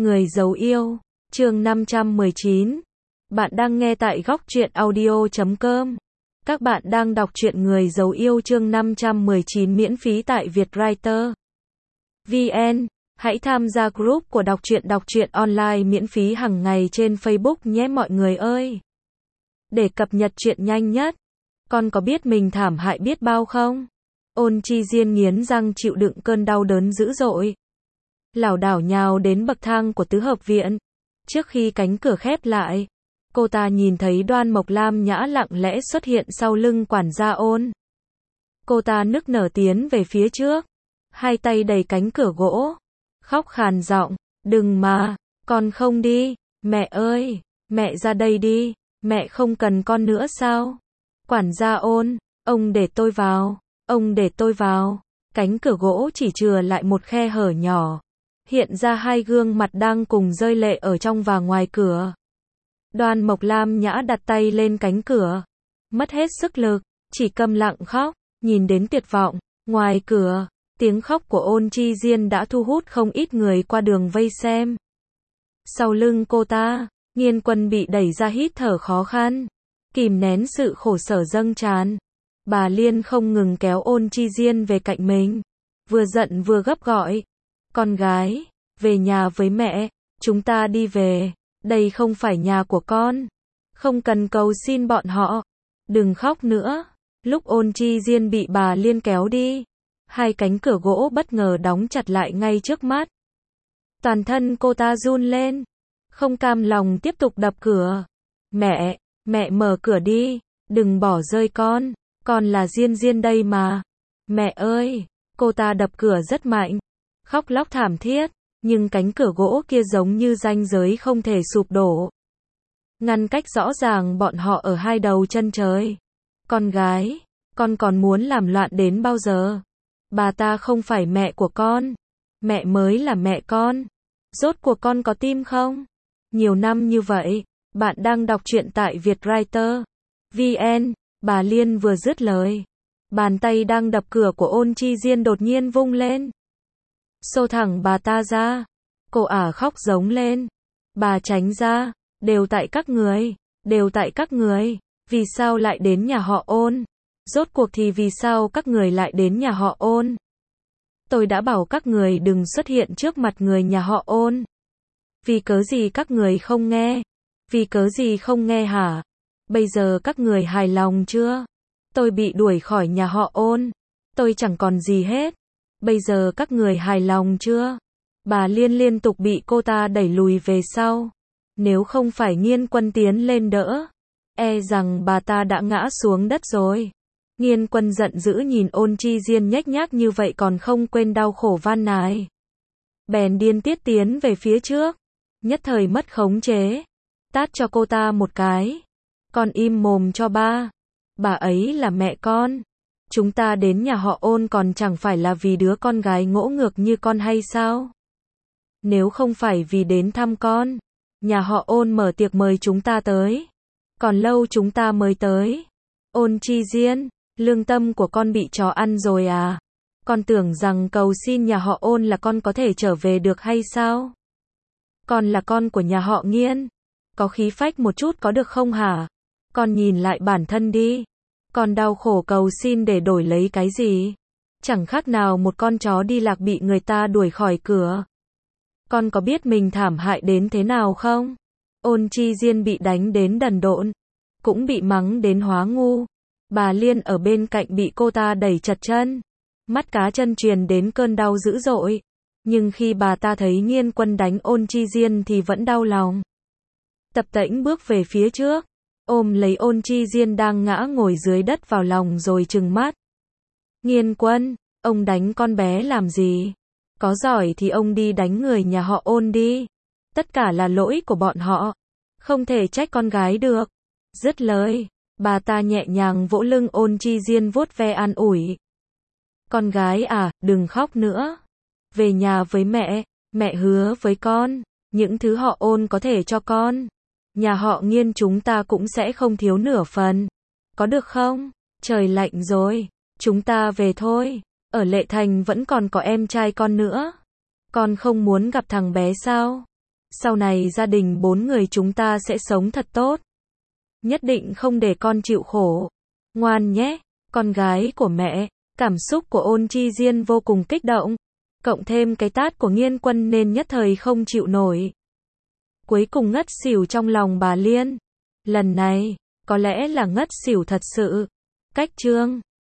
Người giấu yêu, chương 519. Bạn đang nghe tại góc truyện audio.com. Các bạn đang đọc truyện Người giấu yêu chương 519 miễn phí tại Vietwriter VN. Hãy tham gia group của đọc truyện online miễn phí hàng ngày trên Facebook nhé mọi người ơi. Để cập nhật truyện nhanh nhất. Con có biết mình thảm hại biết bao không? Ôn Chi Diên nghiến răng chịu đựng cơn đau đớn dữ dội. Lảo đảo nhào đến bậc thang của tứ hợp viện. Trước khi cánh cửa khép lại, cô ta nhìn thấy Đoan Mộc Lam nhã lặng lẽ xuất hiện sau lưng quản gia Ôn. Cô ta nức nở tiến về phía trước, hai tay đẩy cánh cửa gỗ, khóc khàn giọng, "Đừng mà, con không đi, mẹ ơi, mẹ ra đây đi, mẹ không cần con nữa sao?" Quản gia Ôn, "Ông để tôi vào, ông để tôi vào." Cánh cửa gỗ chỉ chừa lại một khe hở nhỏ, hiện ra hai gương mặt đang cùng rơi lệ ở trong và ngoài cửa. Đoan Mộc Lam nhã đặt tay lên cánh cửa, mất hết sức lực, chỉ câm lặng khóc, nhìn đến tuyệt vọng. Ngoài cửa, tiếng khóc của Ôn Chi Diên đã thu hút không ít người qua đường vây xem. Sau lưng cô ta, Nghiên Quân bị đẩy ra hít thở khó khăn, kìm nén sự khổ sở dâng tràn. Bà Liên không ngừng kéo Ôn Chi Diên về cạnh mình, vừa giận vừa gấp gọi, "Con gái, về nhà với mẹ, chúng ta đi về, đây không phải nhà của con, không cần cầu xin bọn họ, đừng khóc nữa." Lúc Ôn Chi Diên bị bà Liên kéo đi, hai cánh cửa gỗ bất ngờ đóng chặt lại ngay trước mắt. Toàn thân cô ta run lên, không cam lòng tiếp tục đập cửa. "Mẹ, mẹ mở cửa đi, đừng bỏ rơi con là Diên Diên đây mà. Mẹ ơi." Cô ta đập cửa rất mạnh, khóc lóc thảm thiết, nhưng cánh cửa gỗ kia giống như ranh giới không thể sụp đổ, ngăn cách rõ ràng bọn họ ở hai đầu chân trời. "Con gái, con còn muốn làm loạn đến bao giờ? Bà ta không phải mẹ của con, mẹ mới là mẹ con. Rốt cuộc con có tim không? Nhiều năm như vậy, bạn đang đọc truyện tại Vietwriter VN." Bà Liên vừa dứt lời, bàn tay đang đập cửa của Ôn Chi Diên đột nhiên vung lên, xô thẳng bà ta ra. Cô ả khóc giống lên, "Bà tránh ra, đều tại các người, đều tại các người, vì sao lại đến nhà họ Ôn? Rốt cuộc thì vì sao các người lại đến nhà họ Ôn? Tôi đã bảo các người đừng xuất hiện trước mặt người nhà họ Ôn. Vì cớ gì các người không nghe? Vì cớ gì không nghe hả? Bây giờ các người hài lòng chưa? Tôi bị đuổi khỏi nhà họ Ôn, tôi chẳng còn gì hết. Bây giờ các người hài lòng chưa?" Bà Liên liên tục bị cô ta đẩy lùi về sau. Nếu không phải Nghiên Quân tiến lên đỡ, e rằng bà ta đã ngã xuống đất rồi. Nghiên Quân giận dữ nhìn Ôn Chi Diên nhếch nhác như vậy còn không quên đau khổ van nài, bèn điên tiết tiến về phía trước, nhất thời mất khống chế, tát cho cô ta một cái. "Con im mồm cho ba, bà ấy là mẹ con. Chúng ta đến nhà họ Ôn còn chẳng phải là vì đứa con gái ngỗ ngược như con hay sao? Nếu không phải vì đến thăm con, nhà họ Ôn mở tiệc mời chúng ta tới, còn lâu chúng ta mới tới. Ôn Chi Diên, lương tâm của con bị chó ăn rồi à? Con tưởng rằng cầu xin nhà họ Ôn là con có thể trở về được hay sao? Con là con của nhà họ Nghiên, có khí phách một chút có được không hả? Con nhìn lại bản thân đi, con đau khổ cầu xin để đổi lấy cái gì? Chẳng khác nào một con chó đi lạc bị người ta đuổi khỏi cửa. Con có biết mình thảm hại đến thế nào không?" Ôn Chi Diên bị đánh đến đần độn, cũng bị mắng đến hóa ngu. Bà Liên ở bên cạnh bị cô ta đẩy chật chân, mắt cá chân truyền đến cơn đau dữ dội. Nhưng khi bà ta thấy Nghiên Quân đánh Ôn Chi Diên thì vẫn đau lòng. Tập tễnh bước về phía trước, ôm lấy Ôn Chi Diên đang ngã ngồi dưới đất vào lòng rồi trừng mắt. "Nghiên Quân, ông đánh con bé làm gì? Có giỏi thì ông đi đánh người nhà họ Ôn đi. Tất cả là lỗi của bọn họ, không thể trách con gái được." Dứt lời, bà ta nhẹ nhàng vỗ lưng Ôn Chi Diên vuốt ve an ủi. "Con gái à, đừng khóc nữa. Về nhà với mẹ hứa với con, những thứ họ Ôn có thể cho con, nhà họ Nghiên chúng ta cũng sẽ không thiếu nửa phần. Có được không? Trời lạnh rồi, chúng ta về thôi. Ở Lệ Thành vẫn còn có em trai con nữa. Con không muốn gặp thằng bé sao? Sau này gia đình 4 người chúng ta sẽ sống thật tốt. Nhất định không để con chịu khổ. Ngoan nhé, con gái của mẹ. Cảm xúc của Ôn Chi Diên vô cùng kích động. Cộng thêm cái tát của Nghiên Quân nên nhất thời không chịu nổi. Cuối cùng ngất xỉu trong lòng bà Liên. Lần này, có lẽ là ngất xỉu thật sự. Cách chương